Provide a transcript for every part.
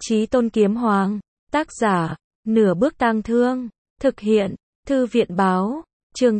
Chí Tôn Kiếm Hoàng. Tác giả, Nửa Bước Tang Thương. Thực hiện, Thư viện Báo. Chương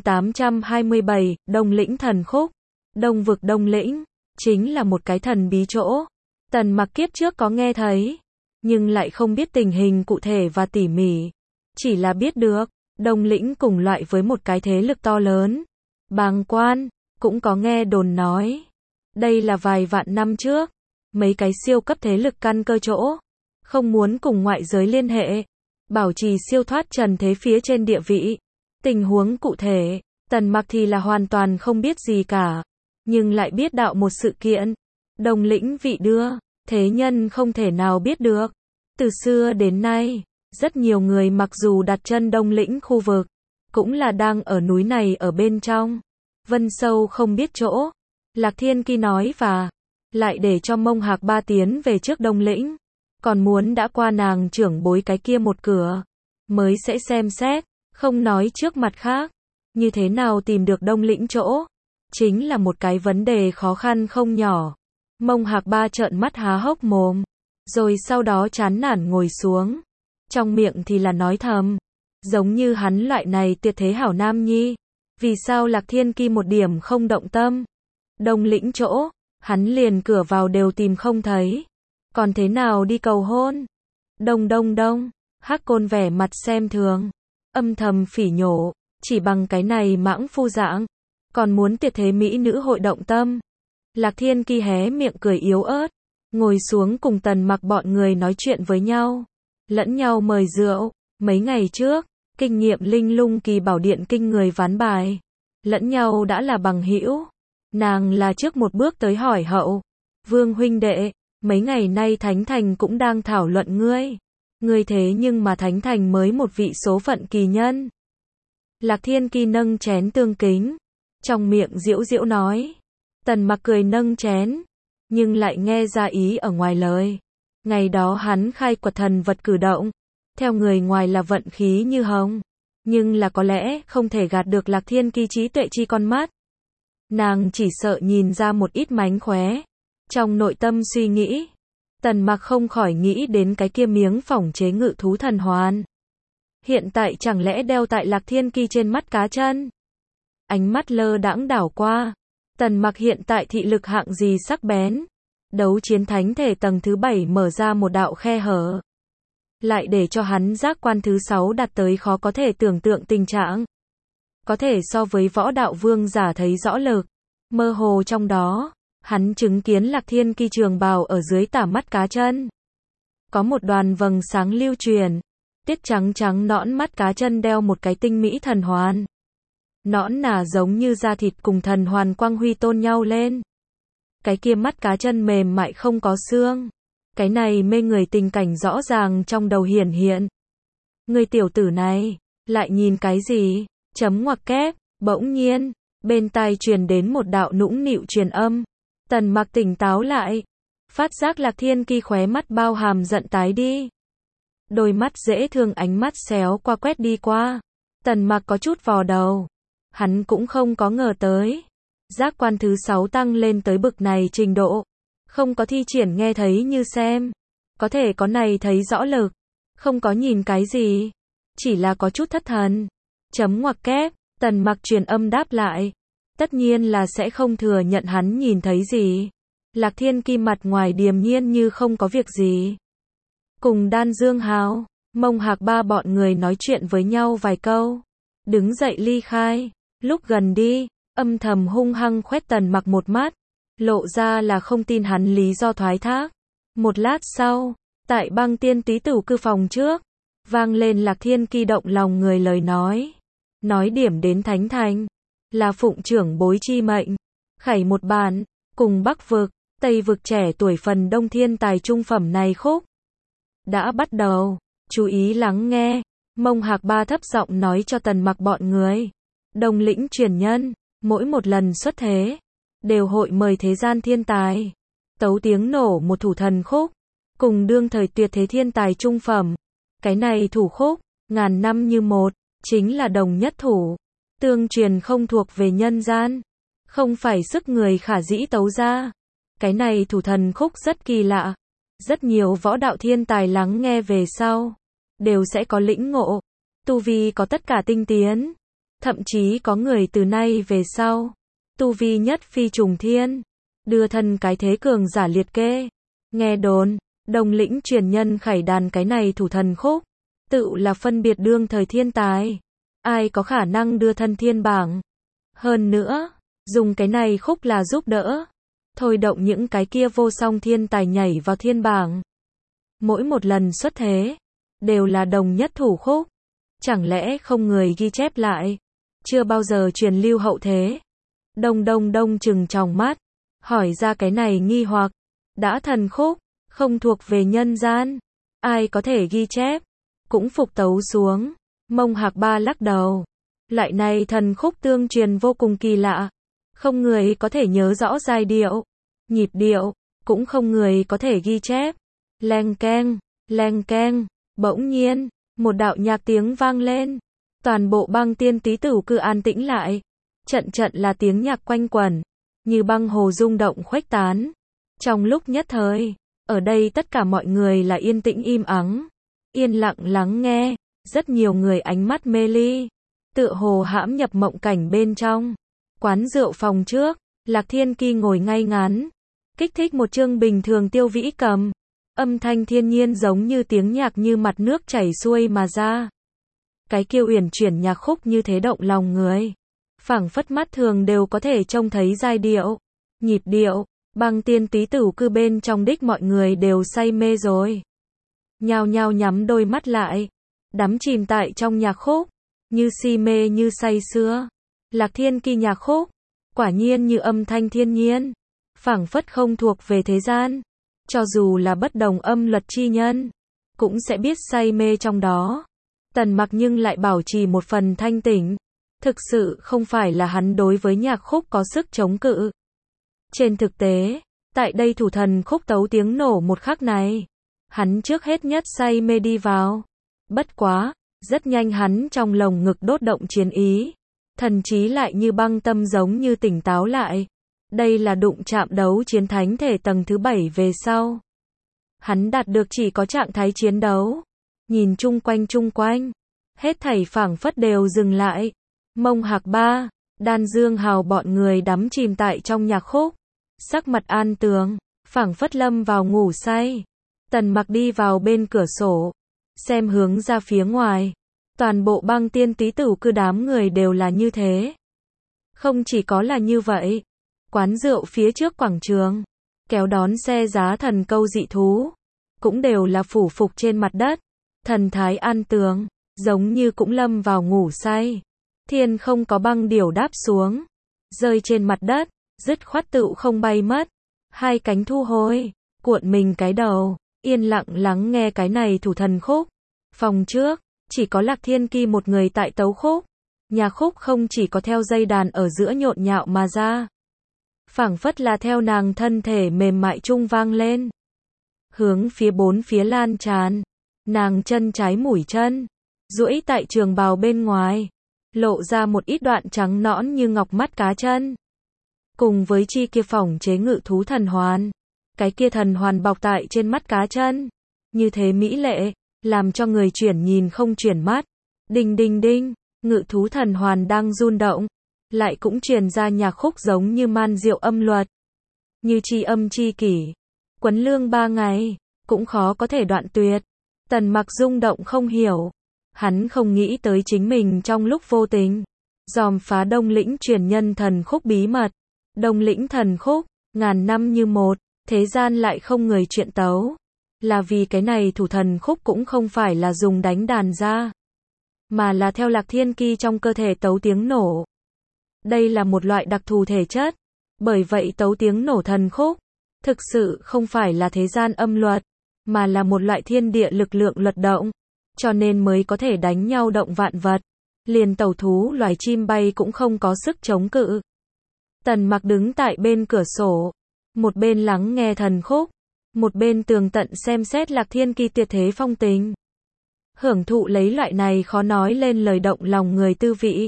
827, Đông Lĩnh Thần Khúc. Đông vực Đông Lĩnh, chính là một cái thần bí chỗ. Tần Mặc kiếp trước có nghe thấy, nhưng lại không biết tình hình cụ thể và tỉ mỉ. Chỉ là biết được, Đông Lĩnh cùng loại với một cái thế lực to lớn. Bàng Quan, cũng có nghe đồn nói. Đây là vài vạn năm trước, mấy cái siêu cấp thế lực căn cơ chỗ. Không muốn cùng ngoại giới liên hệ, bảo trì siêu thoát trần thế phía trên địa vị. Tình huống cụ thể, Tần Mặc thì là hoàn toàn không biết gì cả, nhưng lại biết đạo một sự kiện. Đông Lĩnh vị đưa, thế nhân không thể nào biết được. Từ xưa đến nay, rất nhiều người mặc dù đặt chân Đông Lĩnh khu vực, cũng là đang ở núi này ở bên trong. Vân sâu không biết chỗ. Lạc Thiên Ki nói và lại để cho Mông Hạc Ba tiến về trước Đông Lĩnh. Còn muốn đã qua nàng trưởng bối cái kia một cửa, mới sẽ xem xét, không nói trước mặt khác. Như thế nào tìm được Đông Lĩnh chỗ, chính là một cái vấn đề khó khăn không nhỏ. Mông Hạc Ba trợn mắt há hốc mồm, rồi sau đó chán nản ngồi xuống. Trong miệng thì là nói thầm, giống như hắn loại này tuyệt thế hảo nam nhi, vì sao Lạc Thiên Ki một điểm không động tâm. Đông Lĩnh chỗ, hắn liền cửa vào đều tìm không thấy, còn thế nào đi cầu hôn. Đông đông đông, Hắc Côn vẻ mặt xem thường, âm thầm phỉ nhổ, chỉ bằng cái này mãng phu dạng, còn muốn tuyệt thế mỹ nữ hội động tâm. Lạc Thiên Ki hé miệng cười yếu ớt, ngồi xuống cùng Tần Mặc bọn người nói chuyện với nhau, lẫn nhau mời rượu. Mấy ngày trước, kinh nghiệm linh lung kỳ bảo điện kinh người ván bài, lẫn nhau đã là bằng hữu. Nàng là trước một bước tới hỏi hậu, Vương huynh đệ, mấy ngày nay Thánh Thành cũng đang thảo luận ngươi. Ngươi thế nhưng mà Thánh Thành mới một vị số phận kỳ nhân. Lạc Thiên Ki nâng chén tương kính, trong miệng giễu giễu nói. Tần Mặc cười nâng chén, nhưng lại nghe ra ý ở ngoài lời. Ngày đó hắn khai quật thần vật cử động, theo người ngoài là vận khí như hồng, nhưng là có lẽ không thể gạt được Lạc Thiên Ki trí tuệ chi con mắt. Nàng chỉ sợ nhìn ra một ít mánh khóe. Trong nội tâm suy nghĩ, Tần Mặc không khỏi nghĩ đến cái kia miếng phỏng chế ngự thú thần hoàn. Hiện tại chẳng lẽ đeo tại Lạc Thiên Ki trên mắt cá chân. Ánh mắt lơ đãng đảo qua. Tần Mặc hiện tại thị lực hạng gì sắc bén. Đấu chiến thánh thể tầng thứ 7 mở ra một đạo khe hở, lại để cho hắn giác quan thứ 6 đạt tới khó có thể tưởng tượng tình trạng. Có thể so với võ đạo vương giả thấy rõ lực. Mơ hồ trong đó, hắn chứng kiến Lạc Thiên Ki trường bào ở dưới tả mắt cá chân. Có một đoàn vầng sáng lưu truyền. Tiết trắng trắng nõn mắt cá chân đeo một cái tinh mỹ thần hoàn. Nõn nà giống như da thịt cùng thần hoàn quang huy tôn nhau lên. Cái kia mắt cá chân mềm mại không có xương. Cái này mê người tình cảnh rõ ràng trong đầu hiển hiện. Người tiểu tử này, lại nhìn cái gì? Chấm ngoặc kép, bỗng nhiên, bên tai truyền đến một đạo nũng nịu truyền âm. Tần Mặc tỉnh táo lại, phát giác Lạc Thiên Ki khóe mắt bao hàm giận tái đi. Đôi mắt dễ thương ánh mắt xéo qua quét đi qua. Tần Mặc có chút vò đầu. Hắn cũng không có ngờ tới. Giác quan thứ 6 tăng lên tới bực này trình độ. Không có thi triển nghe thấy như xem. Có thể có này thấy rõ lực. Không có nhìn cái gì. Chỉ là có chút thất thần. Chấm ngoặc kép, Tần Mặc truyền âm đáp lại. Tất nhiên là sẽ không thừa nhận hắn nhìn thấy gì. Lạc Thiên Ki mặt ngoài điềm nhiên như không có việc gì. Cùng Đan Dương Hào, Mông Hạc Ba bọn người nói chuyện với nhau vài câu. Đứng dậy ly khai. Lúc gần đi, âm thầm hung hăng khoét Tần Mặc một mắt. Lộ ra là không tin hắn lý do thoái thác. Một lát sau, tại Băng Tiên Tí Tửu cư phòng trước, vang lên Lạc Thiên Ki động lòng người lời nói. Nói điểm đến Thánh Thành, là phụng trưởng bối chi mệnh, khải một bản, cùng Bắc vực, Tây vực trẻ tuổi phần đông thiên tài trung phẩm này khúc. Đã bắt đầu, chú ý lắng nghe. Mông Hạc Ba thấp giọng nói cho Tần Mặc bọn người. Đông Lĩnh truyền nhân, mỗi một lần xuất thế, đều hội mời thế gian thiên tài, tấu tiếng nổ một thủ thần khúc, cùng đương thời tuyệt thế thiên tài trung phẩm. Cái này thủ khúc, ngàn năm như một, chính là đồng nhất thủ, tương truyền không thuộc về nhân gian, không phải sức người khả dĩ tấu ra. Cái này thủ thần khúc rất kỳ lạ, Rất nhiều võ đạo thiên tài lắng nghe về sau, đều sẽ có lĩnh ngộ, tu vi có tất cả tinh tiến. Thậm chí có người từ nay về sau, tu vi nhất phi trùng thiên, đưa thân cái thế cường giả liệt kê. Nghe đồn, Đồng Lĩnh truyền nhân khải đàn cái này thủ thần khúc, tự là phân biệt đương thời thiên tài. Ai có khả năng đưa thân thiên bảng. Hơn nữa, dùng cái này khúc là giúp đỡ, thôi động những cái kia vô song thiên tài nhảy vào thiên bảng. Mỗi một lần xuất thế, đều là đồng nhất thủ khúc. Chẳng lẽ không người ghi chép lại? Chưa bao giờ truyền lưu hậu thế. Đông trừng tròng mắt, hỏi ra cái này nghi hoặc. Đã thần khúc, không thuộc về nhân gian, ai có thể ghi chép? Cũng phục tấu xuống. Mông Hạc Ba lắc đầu. Loại này thần khúc tương truyền vô cùng kỳ lạ. Không người có thể nhớ rõ giai điệu, nhịp điệu, cũng không người có thể ghi chép. Leng keng, bỗng nhiên, một đạo nhạc tiếng vang lên. Toàn bộ Băng Tiên Tý Tử cư an tĩnh lại. Trận là tiếng nhạc quanh quẩn, như băng hồ rung động khuếch tán. Trong lúc nhất thời, ở đây tất cả mọi người là yên tĩnh im ắng, yên lặng lắng nghe. Rất nhiều người ánh mắt mê ly, tựa hồ hãm nhập mộng cảnh bên trong. Quán rượu phòng trước, Lạc Thiên Ki ngồi ngay ngắn, kích thích một chương bình thường tiêu vĩ cầm. Âm thanh thiên nhiên giống như tiếng nhạc như mặt nước chảy xuôi mà ra. Cái kiêu uyển chuyển nhạc khúc như thế động lòng người. Phảng phất mắt thường đều có thể trông thấy giai điệu, nhịp điệu. Băng Tiên Tý Tử cư bên trong đích mọi người đều say mê rồi. Nhao nhao nhắm đôi mắt lại, đắm chìm tại trong nhạc khúc, như si mê như say sưa. Lạc Thiên Ki nhạc khúc, quả nhiên như âm thanh thiên nhiên, phảng phất không thuộc về thế gian. Cho dù là bất đồng âm luật chi nhân, cũng sẽ biết say mê trong đó. Tần Mặc nhưng lại bảo trì một phần thanh tỉnh. Thực sự không phải là hắn đối với nhạc khúc có sức chống cự. Trên thực tế, tại đây thủ thần khúc tấu tiếng nổ một khắc này, hắn trước hết nhất say mê đi vào. Bất quá, rất nhanh hắn trong lồng ngực đốt động chiến ý. Thần trí lại như băng tâm giống như tỉnh táo lại. Đây là đụng chạm đấu chiến thánh thể tầng thứ 7 về sau. Hắn đạt được chỉ có trạng thái chiến đấu. Nhìn chung quanh, hết thảy phảng phất đều dừng lại. Mông Hạc Ba, Đan Dương Hào bọn người đắm chìm tại trong nhạc khúc. Sắc mặt an tường, phảng phất lâm vào ngủ say. Tần Mặc đi vào bên cửa sổ, xem hướng ra phía ngoài. Toàn bộ Băng Tiên Tý Tử cư đám người đều là như thế. Không chỉ có là như vậy, quán rượu phía trước quảng trường, kéo đón xe giá thần câu dị thú, cũng đều là phủ phục trên mặt đất, thần thái an tường, giống như cũng lâm vào ngủ say. Thiên không có băng điểu đáp xuống, rơi trên mặt đất, dứt khoát tựu không bay mất. Hai cánh thu hồi, cuộn mình cái đầu, yên lặng lắng nghe cái này thủ thần khúc. Phòng trước, chỉ có Lạc Thiên Ki một người tại tấu khúc. Nhạc khúc không chỉ có theo dây đàn ở giữa nhộn nhạo mà ra, phảng phất là theo nàng thân thể mềm mại trung vang lên. Hướng phía bốn phía lan tràn. Nàng chân trái mũi chân, duỗi tại trường bào bên ngoài, lộ ra một ít đoạn trắng nõn như ngọc mắt cá chân. Cùng với chi kia phỏng chế ngự thú thần hoàn. Cái kia thần hoàn bọc tại trên mắt cá chân. Như thế mỹ lệ, làm cho người chuyển nhìn không chuyển mắt. Đinh, ngự thú thần hoàn đang run động. Lại cũng truyền ra nhạc khúc giống như man diệu âm luật. Như chi âm chi kỷ. Quấn lương 3 ngày, cũng khó có thể đoạn tuyệt. Tần Mặc rung động không hiểu. Hắn không nghĩ tới chính mình trong lúc vô tình dòm phá Đông Lĩnh truyền nhân thần khúc bí mật. Đông Lĩnh thần khúc, ngàn năm như một, thế gian lại không người chuyện tấu. Là vì cái này thủ thần khúc cũng không phải là dùng đánh đàn ra, mà là theo Lạc Thiên Ki trong cơ thể tấu tiếng nổ. Đây là một loại đặc thù thể chất, bởi vậy tấu tiếng nổ thần khúc, thực sự không phải là thế gian âm luật, mà là một loại thiên địa lực lượng luật động, cho nên mới có thể đánh nhau động vạn vật. Liền tẩu thú loài chim bay cũng không có sức chống cự. Tần Mặc đứng tại bên cửa sổ, một bên lắng nghe thần khúc, một bên tường tận xem xét Lạc Thiên Ki tuyệt thế phong tình. Hưởng thụ lấy loại này khó nói lên lời động lòng người tư vị.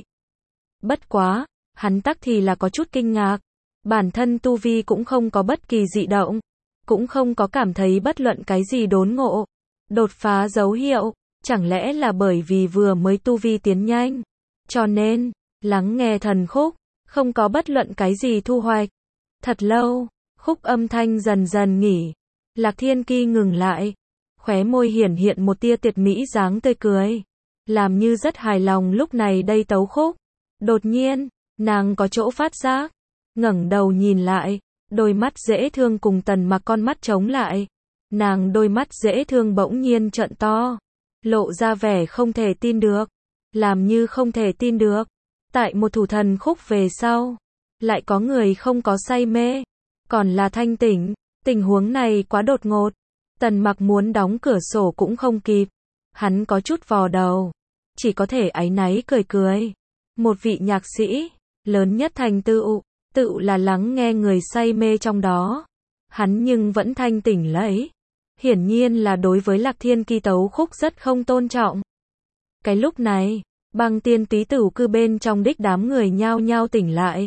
Bất quá, hắn tắc thì là có chút kinh ngạc. Bản thân tu vi cũng không có bất kỳ dị động. cũng không có cảm thấy bất luận cái gì đốn ngộ, đột phá dấu hiệu, chẳng lẽ là bởi vì vừa mới tu vi tiến nhanh, cho nên, lắng nghe thần khúc, không có bất luận cái gì thu hoạch. Thật lâu, khúc âm thanh dần dần nghỉ, Lạc Thiên Ki ngừng lại, khóe môi hiển hiện một tia tiệt mỹ dáng tươi cười, làm như rất hài lòng lúc này đây tấu khúc. Đột nhiên, nàng có chỗ phát giác, ngẩng đầu nhìn lại, đôi mắt dễ thương cùng Tần Mặc con mắt chống lại. Nàng đôi mắt dễ thương bỗng nhiên trợn to, lộ ra vẻ không thể tin được, làm như không thể tin được. Tại một thủ thần khúc về sau, lại có người không có say mê, còn là thanh tỉnh, tình huống này quá đột ngột. Tần Mặc muốn đóng cửa sổ cũng không kịp, hắn có chút vò đầu, chỉ có thể áy náy cười cười. Một vị nhạc sĩ, lớn nhất thành tựu là lắng nghe người say mê trong đó. Hắn nhưng vẫn thanh tỉnh lấy. Hiển nhiên là đối với Lạc Thiên Ki tấu khúc rất không tôn trọng. Cái lúc này, Băng Tiên Túy Tửu Cư bên trong đích đám người nhao nhao tỉnh lại.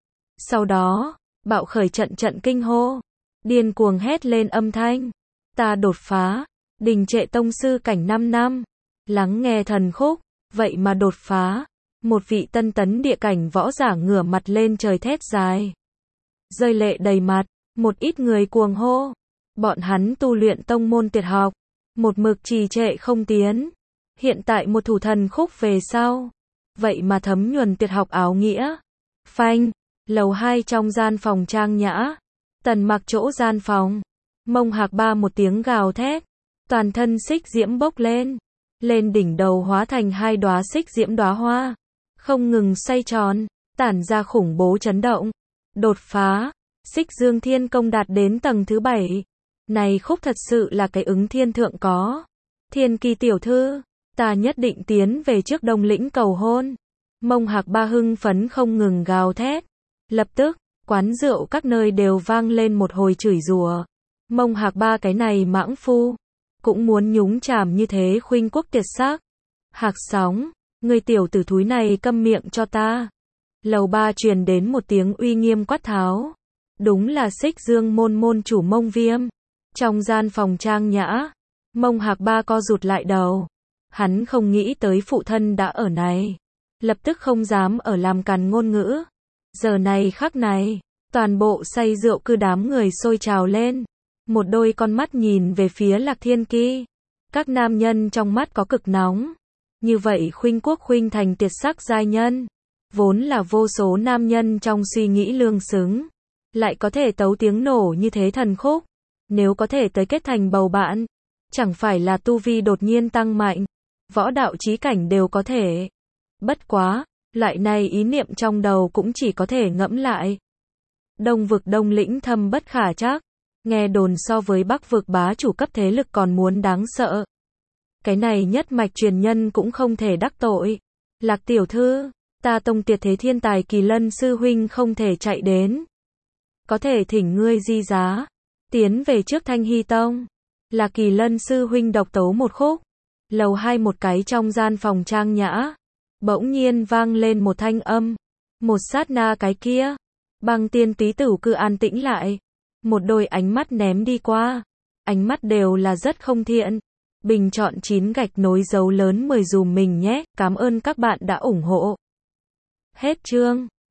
Sau đó, bạo khởi trận trận kinh hô, điên cuồng hét lên âm thanh. Ta đột phá, đình trệ tông sư cảnh 5 năm, lắng nghe thần khúc, vậy mà đột phá. Một vị tân tấn địa cảnh võ giả ngửa mặt lên trời thét dài, rơi lệ đầy mặt. Một ít người cuồng hô, bọn hắn tu luyện tông môn tuyệt học, một mực trì trệ không tiến. Hiện tại một thủ thần khúc về sau, vậy mà thấm nhuần tuyệt học áo nghĩa. Phanh, lầu 2 trong gian phòng trang nhã, Tần Mặc chỗ gian phòng, Mông Hạc Ba một tiếng gào thét, toàn thân xích diễm bốc lên, lên đỉnh đầu hóa thành 2 đóa xích diễm đóa hoa, không ngừng xoay tròn, tản ra khủng bố chấn động. Đột phá, Xích Dương Thiên Công đạt đến tầng thứ 7. Này khúc thật sự là cái ứng thiên thượng có. Thiên Ki tiểu thư, ta nhất định tiến về trước Đông Lĩnh cầu hôn. Mông Hạc Ba hưng phấn không ngừng gào thét. Lập tức, quán rượu các nơi đều vang lên một hồi chửi rủa. Mông Hạc Ba cái này mãng phu, cũng muốn nhúng chàm như thế khuynh quốc tuyệt sắc. Hạc Sóng, người tiểu tử thúi này câm miệng cho ta. Lầu 3 truyền đến một tiếng uy nghiêm quát tháo. Đúng là Xích Dương môn môn chủ Mông Viêm. Trong gian phòng trang nhã, Mông Hạc Ba co rụt lại đầu. Hắn không nghĩ tới phụ thân đã ở này. Lập tức không dám ở làm càn ngôn ngữ. Giờ này khắc này, toàn bộ say rượu cư đám người sôi trào lên. Một đôi con mắt nhìn về phía Lạc Thiên Ki. Các nam nhân trong mắt có cực nóng. Như vậy khuynh quốc khuynh thành tuyệt sắc giai nhân, vốn là vô số nam nhân trong suy nghĩ lương xứng, lại có thể tấu tiếng nổ như thế thần khúc, nếu có thể tới kết thành bầu bạn, chẳng phải là tu vi đột nhiên tăng mạnh, võ đạo chí cảnh đều có thể. Bất quá, loại này ý niệm trong đầu cũng chỉ có thể ngẫm lại. Đông vực Đông Lĩnh thâm bất khả trắc, nghe đồn so với Bắc vực bá chủ cấp thế lực còn muốn đáng sợ. Cái này nhất mạch truyền nhân cũng không thể đắc tội. Lạc tiểu thư, ta tông tuyệt thế thiên tài Kỳ Lân sư huynh không thể chạy đến. Có thể thỉnh ngươi di giá, tiến về trước Thanh Hy Tông. Là Kỳ Lân sư huynh độc tấu một khúc. Lầu 2 một cái trong gian phòng trang nhã, bỗng nhiên vang lên một thanh âm. Một sát na cái kia, Băng Tiên Túy Tửu Cư an tĩnh lại. Một đôi ánh mắt ném đi qua. Ánh mắt đều là rất không thiện. Bình chọn 9 gạch nối dấu lớn 10 dùm mình nhé. Cảm ơn các bạn đã ủng hộ. Hết chương.